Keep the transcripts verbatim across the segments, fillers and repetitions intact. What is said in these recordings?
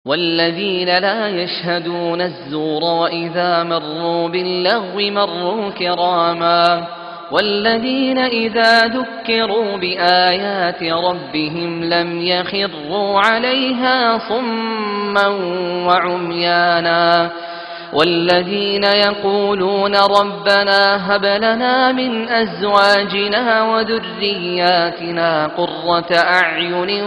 والذين لا يشهدون الزور وإذا مروا باللغو مروا كراما والذين إذا ذكروا بآيات ربهم لم يخروا عليها صما وعميانا والذين يقولون ربنا هب لنا من أزواجنا وذرياتنا قرة أعين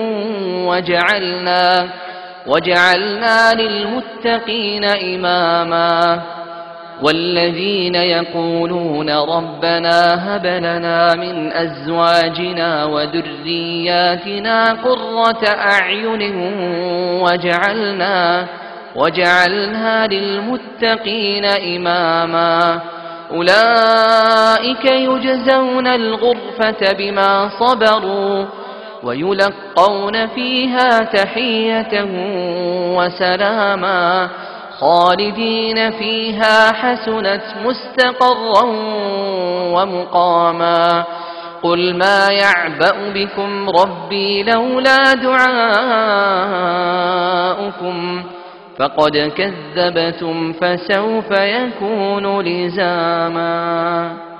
وجعلنا وجعلنا للمتقين إماما والذين يقولون ربنا هب لنا من أزواجنا وذرياتنا قرة أعين وجعلنا وجعلنا للمتقين إماما أولئك يجزون الغرفة بما صبروا ويلقون فيها تحية وسلاما خالدين فيها حسنت مستقرا ومقاما قل ما يعبأ بكم ربي لولا دعاؤكم فقد كذبتم فسوف يكون لزاما.